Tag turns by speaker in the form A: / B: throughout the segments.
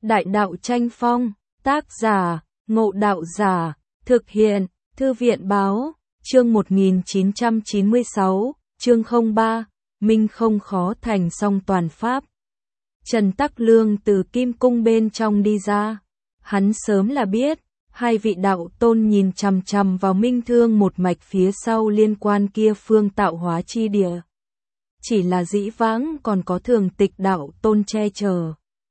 A: Đại đạo tranh phong, tác giả, Ngộ Đạo Giả, thực hiện, Thư viện báo, chương 1996, chương 03, Minh không khó thành song toàn pháp. Trần Tắc Lương từ Kim Cung bên trong đi ra. Hắn sớm là biết, hai vị đạo tôn nhìn chằm chằm vào Minh Thương một mạch phía sau liên quan kia phương tạo hóa chi địa. Chỉ là dĩ vãng còn có Thường Tịch đạo tôn che chở,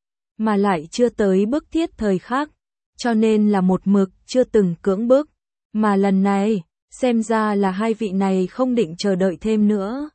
A: mà lại chưa tới bức thiết thời khắc, cho nên là một mực chưa từng cưỡng bức, mà lần này, xem ra là hai vị này không định chờ đợi thêm nữa.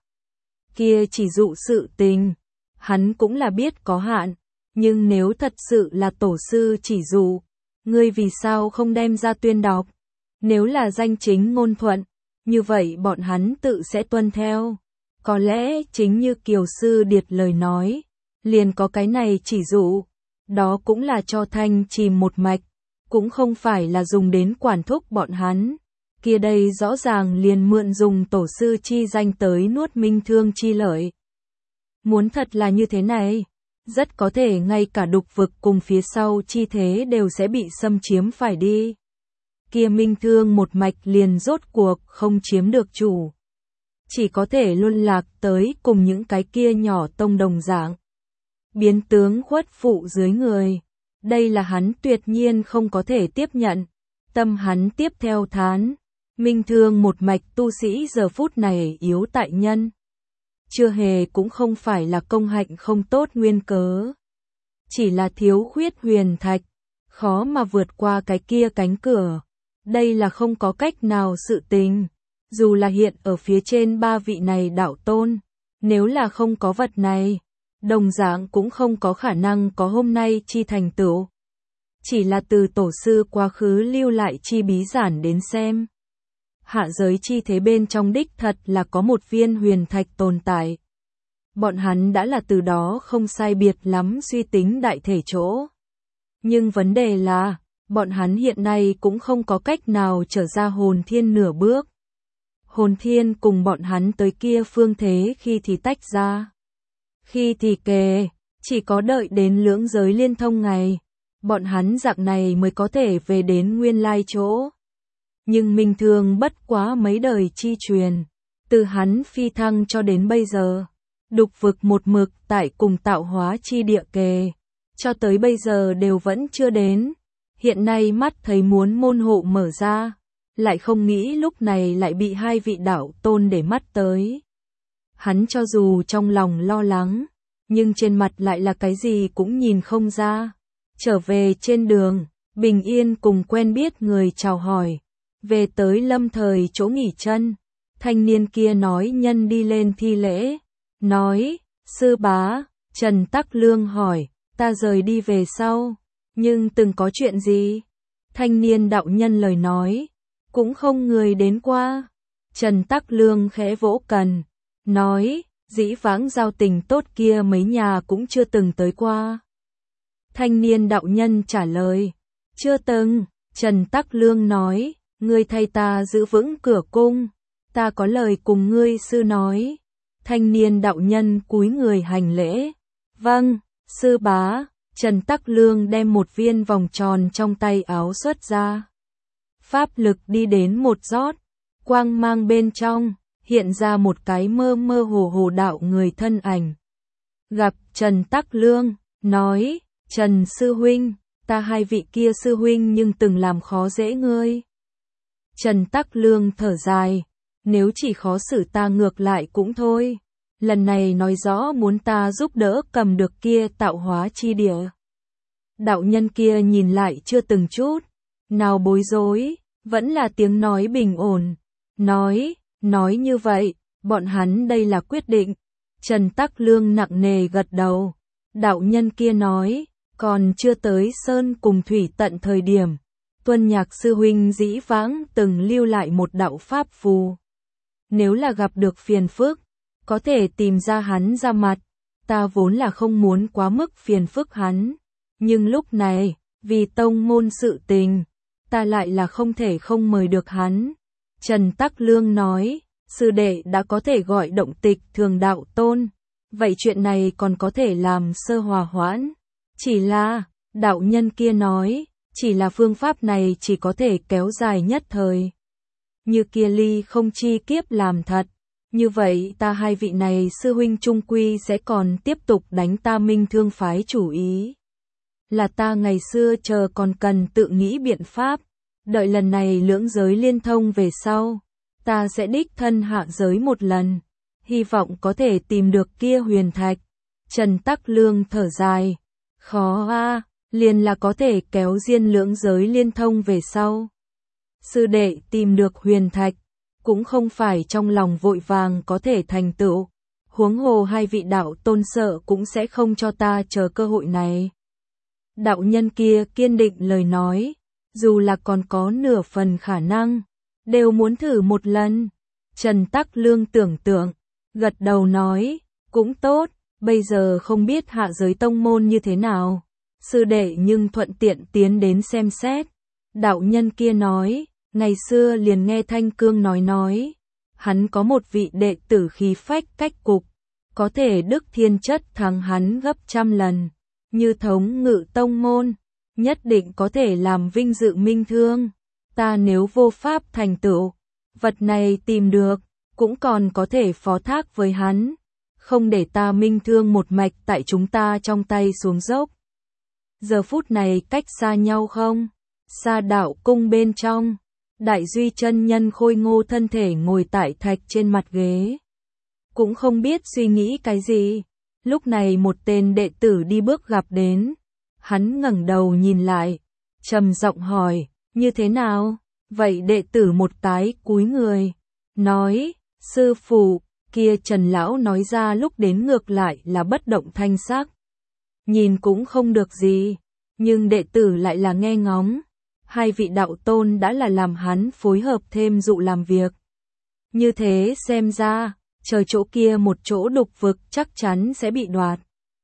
A: Kia chỉ dụ sự tình, hắn cũng là biết có hạn, nhưng nếu thật sự là tổ sư chỉ dụ, ngươi vì sao không đem ra tuyên đọc? Nếu là danh chính ngôn thuận, như vậy bọn hắn tự sẽ tuân theo. Có lẽ chính như Kiều Sư Điệt lời nói, liền có cái này chỉ dụ, đó cũng là cho thanh trìm một mạch, cũng không phải là dùng đến quản thúc bọn hắn. Kia đây rõ ràng liền mượn dùng tổ sư chi danh tới nuốt Minh Thương chi lợi. Muốn thật là như thế này, rất có thể ngay cả đục vực cùng phía sau chi thế đều sẽ bị xâm chiếm phải đi. Kia Minh Thương một mạch liền rốt cuộc không chiếm được chủ, chỉ có thể luân lạc tới cùng những cái kia nhỏ tông đồng dạng. Biến tướng khuất phụ dưới người, đây là hắn tuyệt nhiên không có thể tiếp nhận. Tâm hắn tiếp theo thán, Minh Thương một mạch tu sĩ giờ phút này yếu tại nhân. Chưa hề cũng không phải là công hạnh không tốt nguyên cớ. Chỉ là thiếu khuyết huyền thạch, khó mà vượt qua cái kia cánh cửa. Đây là không có cách nào sự tình. Dù là hiện ở phía trên ba vị này đạo tôn, nếu là không có vật này, đồng dạng cũng không có khả năng có hôm nay chi thành tựu. Chỉ là từ tổ sư quá khứ lưu lại chi bí giản đến xem. Hạ giới chi thế bên trong đích thật là có một viên huyền thạch tồn tại. Bọn hắn đã là từ đó không sai biệt lắm suy tính đại thể chỗ. Nhưng vấn đề là, bọn hắn hiện nay cũng không có cách nào trở ra hồn thiên nửa bước. Hồn thiên cùng bọn hắn tới kia phương thế khi thì tách ra, khi thì kề, chỉ có đợi đến lưỡng giới liên thông ngày, bọn hắn dạng này mới có thể về đến nguyên lai chỗ. Nhưng Minh Thương bất quá mấy đời chi truyền, từ hắn phi thăng cho đến bây giờ, đục vực một mực tại cùng tạo hóa chi địa kề, cho tới bây giờ đều vẫn chưa đến. Hiện nay mắt thấy muốn môn hộ mở ra, lại không nghĩ lúc này lại bị hai vị đạo tôn để mắt tới. Hắn cho dù trong lòng lo lắng, nhưng trên mặt lại là cái gì cũng nhìn không ra. Trở về trên đường, bình yên cùng quen biết người chào hỏi. Về tới lâm thời chỗ nghỉ chân, thanh niên kia nói nhân đi lên thi lễ. Nói, sư bá, Trần Tắc Lương hỏi, ta rời đi về sau, nhưng từng có chuyện gì? Thanh niên đạo nhân lời nói, cũng không người đến qua. Trần Tắc Lương khẽ vỗ cần, nói, dĩ vãng giao tình tốt kia mấy nhà cũng chưa từng tới qua. Thanh niên đạo nhân trả lời, chưa từng. Trần Tắc Lương nói, ngươi thay ta giữ vững cửa cung, ta có lời cùng ngươi sư nói. Thanh niên đạo nhân cúi người hành lễ, vâng, sư bá. Trần Tắc Lương đem một viên vòng tròn trong tay áo xuất ra. Pháp lực đi đến một rót, quang mang bên trong, hiện ra một cái mơ mơ hồ hồ đạo người thân ảnh. Gặp Trần Tắc Lương, nói, Trần sư huynh, ta hai vị kia sư huynh nhưng từng làm khó dễ ngươi. Trần Tắc Lương thở dài, nếu chỉ khó xử ta ngược lại cũng thôi. Lần này nói rõ muốn ta giúp đỡ cầm được kia tạo hóa chi địa. Đạo nhân kia nhìn lại chưa từng chút nào bối rối, vẫn là tiếng nói bình ổn. Nói như vậy, bọn hắn đây là quyết định. Trần Tắc Lương nặng nề gật đầu. Đạo nhân kia nói, còn chưa tới sơn cùng thủy tận thời điểm. Tuân Nhạc sư huynh dĩ vãng từng lưu lại một đạo pháp phù. Nếu là gặp được phiền phức, có thể tìm ra hắn ra mặt. Ta vốn là không muốn quá mức phiền phức hắn. Nhưng lúc này, vì tông môn sự tình, ta lại là không thể không mời được hắn. Trần Tắc Lương nói, sư đệ đã có thể gọi động tịch thường đạo tôn. Vậy chuyện này còn có thể làm sơ hòa hoãn. Chỉ là, Đạo nhân kia nói, chỉ là phương pháp này chỉ có thể kéo dài nhất thời. Như kia ly không chi kiếp làm thật. Như vậy ta hai vị này sư huynh trung quy sẽ còn tiếp tục đánh ta Minh Thương phái chủ ý. Là ta ngày xưa chờ còn cần tự nghĩ biện pháp. Đợi lần này lưỡng giới liên thông về sau. Ta sẽ đích thân hạ giới một lần. Hy vọng có thể tìm được kia huyền thạch. Trần Tắc Lương thở dài. Khó a, liền là có thể kéo diên lưỡng giới liên thông về sau. Sư đệ tìm được huyền thạch, cũng không phải trong lòng vội vàng có thể thành tựu. Huống hồ hai vị đạo tôn sợ cũng sẽ không cho ta chờ cơ hội này. Đạo nhân kia kiên định lời nói, dù là còn có nửa phần khả năng, đều muốn thử một lần. Trần Tắc Lương tưởng tượng, gật đầu nói, cũng tốt, bây giờ không biết hạ giới tông môn như thế nào. Sư đệ nhưng thuận tiện tiến đến xem xét. Đạo nhân kia nói, ngày xưa liền nghe Thanh Cương nói, hắn có một vị đệ tử khí phách cách cục, có thể đức thiên chất thắng hắn gấp trăm lần, như thống ngự tông môn, nhất định có thể làm vinh dự Minh Thương. Ta nếu vô pháp thành tựu, vật này tìm được, cũng còn có thể phó thác với hắn, không để ta Minh Thương một mạch tại chúng ta trong tay xuống dốc. Giờ phút này cách xa nhau không? Xa đạo cung bên trong, Đại Duy chân nhân khôi ngô thân thể ngồi tại thạch trên mặt ghế. Cũng không biết suy nghĩ cái gì. Lúc này một tên đệ tử đi bước gặp đến. Hắn ngẩng đầu nhìn lại, trầm giọng hỏi, như thế nào? Vậy đệ tử một cái cúi người, nói, sư phụ, kia Trần Lão nói ra lúc đến ngược lại là bất động thanh sắc. Nhìn cũng không được gì, nhưng đệ tử lại là nghe ngóng. Hai vị đạo tôn đã là làm hắn phối hợp thêm dụ làm việc. Như thế xem ra, chờ chỗ kia một chỗ đục vực chắc chắn sẽ bị đoạt.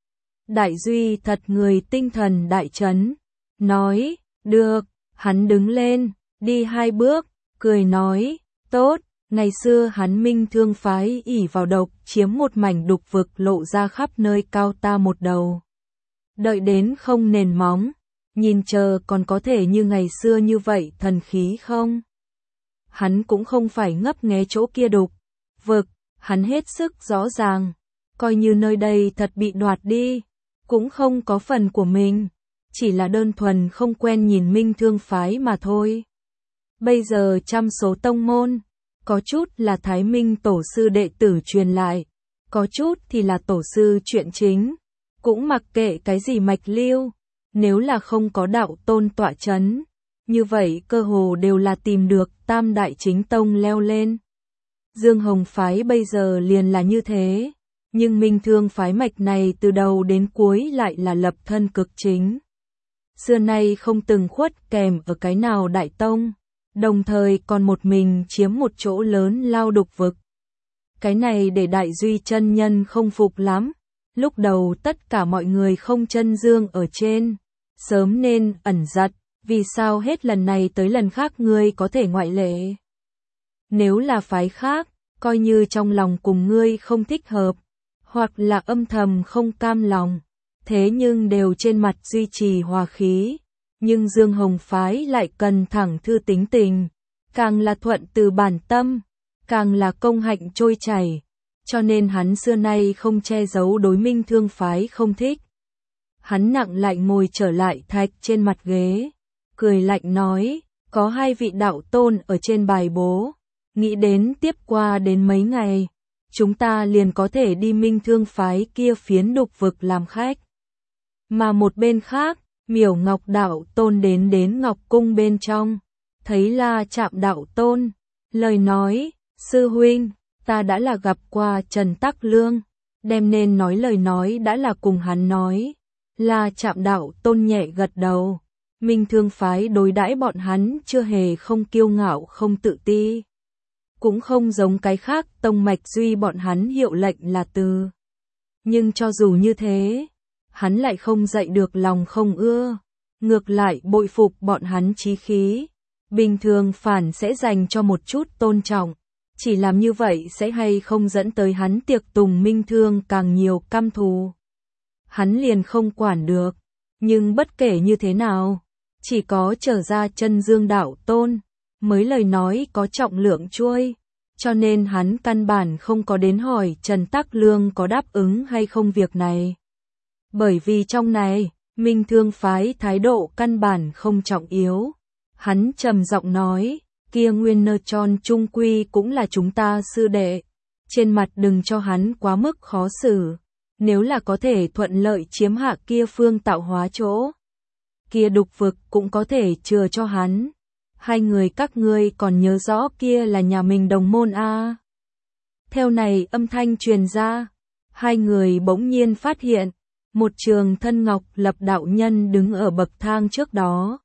A: Đại Duy thật người tinh thần đại chấn, nói, được, hắn đứng lên, đi hai bước, cười nói, tốt, ngày xưa hắn Minh Thương phái ỷ vào độc chiếm một mảnh đục vực lộ ra khắp nơi cao ta một đầu. Đợi đến không nền móng, nhìn chờ còn có thể như ngày xưa như vậy thần khí không? Hắn cũng không phải ngấp nghé chỗ kia đục vực, hắn hết sức rõ ràng, coi như nơi đây thật bị đoạt đi, cũng không có phần của mình, chỉ là đơn thuần không quen nhìn Minh Thương phái mà thôi. Bây giờ trăm số tông môn, có chút là Thái Minh tổ sư đệ tử truyền lại, có chút thì là tổ sư chuyện chính, cũng mặc kệ cái gì mạch lưu. Nếu là không có đạo tôn tọa chấn, như vậy cơ hồ đều là tìm được tam đại chính tông leo lên. Dương Hồng phái bây giờ liền là như thế, nhưng Minh Thương phái mạch này từ đầu đến cuối lại là lập thân cực chính. Xưa nay không từng khuất kèm ở cái nào đại tông, đồng thời còn một mình chiếm một chỗ lớn lao đục vực. Cái này để Đại Duy chân nhân không phục lắm, lúc đầu tất cả mọi người không chân dương ở trên. Sớm nên ẩn giật, vì sao hết lần này tới lần khác ngươi có thể ngoại lệ? Nếu là phái khác, coi như trong lòng cùng ngươi không thích hợp, hoặc là âm thầm không cam lòng, thế nhưng đều trên mặt duy trì hòa khí. Nhưng Dương Hồng phái lại cần thẳng thư tính tình, càng là thuận từ bản tâm, càng là công hạnh trôi chảy, cho nên hắn xưa nay không che giấu đối Minh Thương phái không thích. Hắn nặng lại ngồi trở lại thạch trên mặt ghế, cười lạnh nói, có hai vị đạo tôn ở trên bài bố, nghĩ đến tiếp qua đến mấy ngày, chúng ta liền có thể đi Minh Thương phái kia phiến đục vực làm khách. Mà một bên khác, Miểu Ngọc đạo tôn đến Ngọc cung bên trong, thấy La Trạm đạo tôn, lời nói, sư huynh, ta đã là gặp qua Trần Tắc Lương, đem nên nói lời nói đã là cùng hắn nói. La Trạm đạo tôn nhẹ gật đầu, Minh Thương phái đối đãi bọn hắn chưa hề không kiêu ngạo không tự ti. Cũng không giống cái khác tông mạch duy bọn hắn hiệu lệnh là từ. Nhưng cho dù như thế, hắn lại không dậy được lòng không ưa, ngược lại bội phục bọn hắn chí khí. Bình thường phản sẽ dành cho một chút tôn trọng, chỉ làm như vậy sẽ hay không dẫn tới hắn tiệc tùng Minh Thương càng nhiều căm thù. Hắn liền không quản được, Nhưng bất kể như thế nào, chỉ có trở ra chân Dương đạo tôn, mới lời nói có trọng lượng chuôi, cho nên hắn căn bản không có đến hỏi Trần Tắc Lương có đáp ứng hay không việc này. Bởi vì trong này, Minh Thương phái thái độ căn bản không trọng yếu. Hắn trầm giọng nói, kia Nguyên Nơ Tròn trung quy cũng là chúng ta sư đệ. Trên mặt đừng cho hắn quá mức khó xử. Nếu là có thể thuận lợi chiếm hạ kia phương tạo hóa chỗ, kia đục vực cũng có thể chừa cho hắn. Hai người các ngươi còn nhớ rõ kia là nhà mình đồng môn a? Theo này âm thanh truyền ra, hai người bỗng nhiên phát hiện, một Trường Thân Ngọc Lập đạo nhân đứng ở bậc thang trước đó.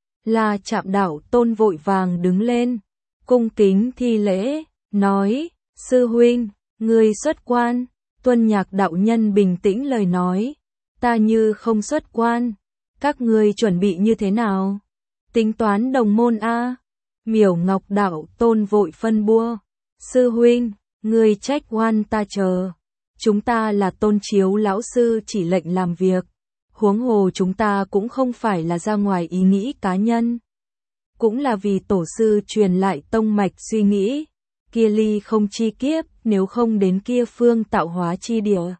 A: Là Trạm đạo tôn vội vàng đứng lên, cung kính thi lễ, nói, sư huynh, ngươi xuất quan. Tuân Nhạc đạo nhân bình tĩnh lời nói, ta như không xuất quan, các ngươi chuẩn bị như thế nào? Tính toán đồng môn a? Miểu Ngọc đạo tôn vội phân bua, sư huynh, ngươi trách oan ta chờ. Chúng ta là Tôn Chiếu lão sư chỉ lệnh làm việc, huống hồ chúng ta cũng không phải là ra ngoài ý nghĩ cá nhân, cũng là vì tổ sư truyền lại tông mạch suy nghĩ. Kia ly không chi kiếp, nếu không đến kia phương tạo hóa chi địa,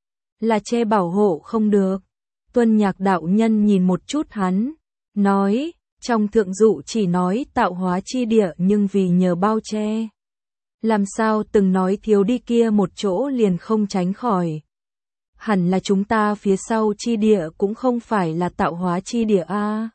A: là che bảo hộ không được. Tuân Nhạc đạo nhân nhìn một chút hắn, nói, trong thượng dụ chỉ nói tạo hóa chi địa nhưng vì nhờ bao che. Làm sao từng nói thiếu đi kia một chỗ liền không tránh khỏi. Hẳn là chúng ta phía sau chi địa cũng không phải là tạo hóa chi địa a.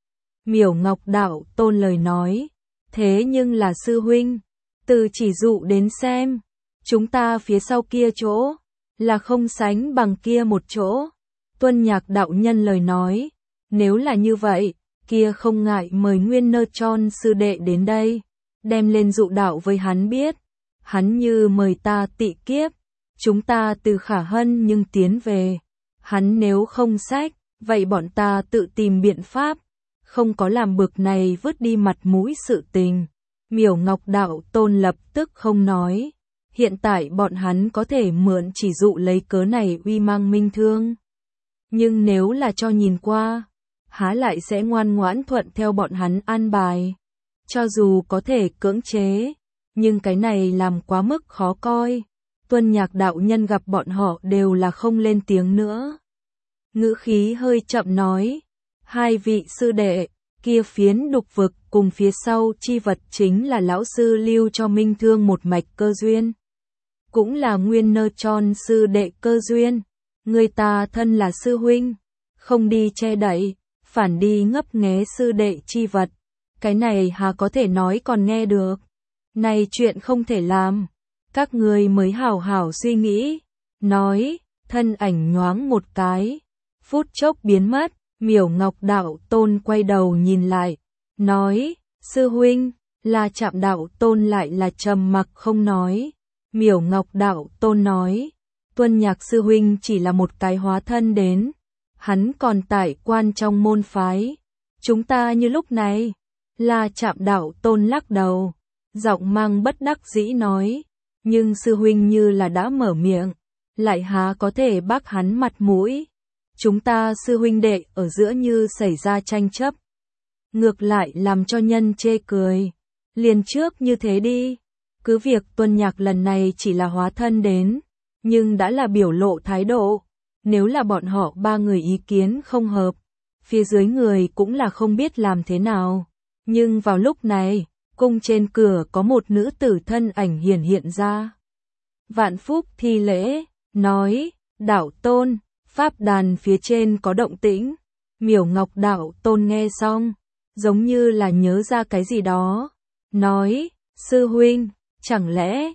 A: Miểu Ngọc đạo tôn lời nói, thế nhưng là sư huynh, từ chỉ dụ đến xem, chúng ta phía sau kia chỗ, là không sánh bằng kia một chỗ. Tuân Nhạc đạo nhân lời nói, nếu là như vậy, kia không ngại mời Nguyên Nơ Tròn sư đệ đến đây, đem lên dụ đạo với hắn biết. Hắn như mời ta tị kiếp, chúng ta từ khả hân nhưng tiến về. Hắn nếu không sách, vậy bọn ta tự tìm biện pháp, không có làm bực này vứt đi mặt mũi sự tình. Miểu Ngọc đạo tôn lập tức không nói, hiện tại bọn hắn có thể mượn chỉ dụ lấy cớ này uy mang Minh Thương. Nhưng nếu là cho nhìn qua, há lại sẽ ngoan ngoãn thuận theo bọn hắn an bài. Cho dù có thể cưỡng chế, nhưng cái này làm quá mức khó coi. Tuân Nhạc đạo nhân gặp bọn họ đều là không lên tiếng nữa. Ngữ khí hơi chậm nói, hai vị sư đệ, kia phiến đục vực cùng phía sau chi vật chính là lão sư lưu cho Minh Thương một mạch cơ duyên. Cũng là Nguyên Nơ Tròn sư đệ cơ duyên. Người ta thân là sư huynh, không đi che đậy, phản đi ngấp nghé sư đệ chi vật. Cái này hà có thể nói còn nghe được. Này chuyện không thể làm. Các người mới hảo hảo suy nghĩ. Nói, thân ảnh nhoáng một cái. Phút chốc biến mất. Miểu Ngọc đạo tôn quay đầu nhìn lại. Nói, sư huynh, là Trạm đạo tôn lại là trầm mặc không nói. Miểu Ngọc đạo tôn nói, Tuân Nhạc sư huynh chỉ là một cái hóa thân đến. Hắn còn tại quan trong môn phái. Chúng ta như lúc này. Là Trạm đạo tôn lắc đầu. Giọng mang bất đắc dĩ nói. Nhưng sư huynh như là đã mở miệng. Lại há có thể bác hắn mặt mũi. Chúng ta sư huynh đệ ở giữa như xảy ra tranh chấp. Ngược lại làm cho nhân chê cười. Liền trước như thế đi. Cứ việc Tuân Nhạc lần này chỉ là hóa thân đến. Nhưng đã là biểu lộ thái độ. Nếu là bọn họ ba người ý kiến không hợp. Phía dưới người cũng là không biết làm thế nào. Nhưng vào lúc này, cung trên cửa có một nữ tử thân ảnh hiển hiện ra. Vạn Phúc thi lễ, nói, đạo tôn, pháp đàn phía trên có động tĩnh. Miểu Ngọc đạo tôn nghe xong, giống như là nhớ ra cái gì đó. Nói, sư huynh, chẳng lẽ,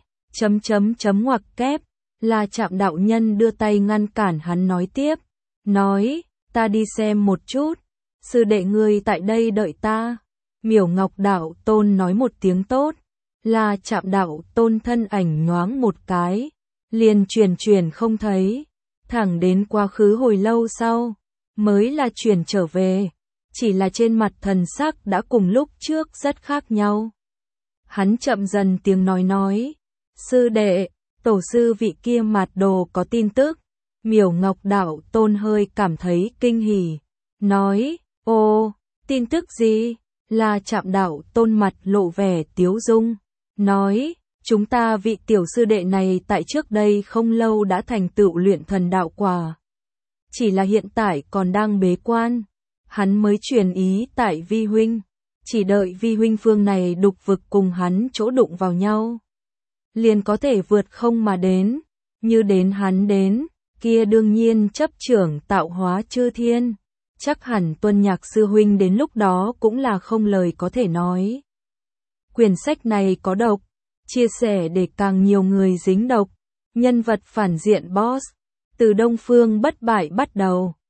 A: ngoặc kép, là Trạm đạo nhân đưa tay ngăn cản hắn nói tiếp. Nói, ta đi xem một chút, sư đệ ngươi tại đây đợi ta. Miểu Ngọc đạo tôn nói một tiếng tốt, là Trạm đạo tôn thân ảnh nhoáng một cái, liền chuyển không thấy, thẳng đến quá khứ hồi lâu sau, mới là chuyển trở về, chỉ là trên mặt thần sắc đã cùng lúc trước rất khác nhau. Hắn chậm dần tiếng nói, sư đệ, tổ sư vị kia mạt đồ có tin tức. Miểu Ngọc đạo tôn hơi cảm thấy kinh hỉ, nói, ô, tin tức gì? La Trạm Đạo Tôn mặt lộ vẻ tiếu dung, nói, chúng ta vị tiểu sư đệ này tại trước đây không lâu đã thành tựu luyện thần đạo quả. Chỉ là hiện tại còn đang bế quan, hắn mới truyền ý tại vi huynh, chỉ đợi vi huynh phương này đục vực cùng hắn chỗ đụng vào nhau, liền có thể vượt không mà đến, như đến hắn đến, kia đương nhiên chấp trưởng tạo hóa chư thiên, chắc hẳn Tuân Nhạc sư huynh đến lúc đó cũng là không lời có thể nói. Quyển sách này có độc, chia sẻ để càng nhiều người dính độc, nhân vật phản diện boss, từ Đông Phương bất bại bắt đầu.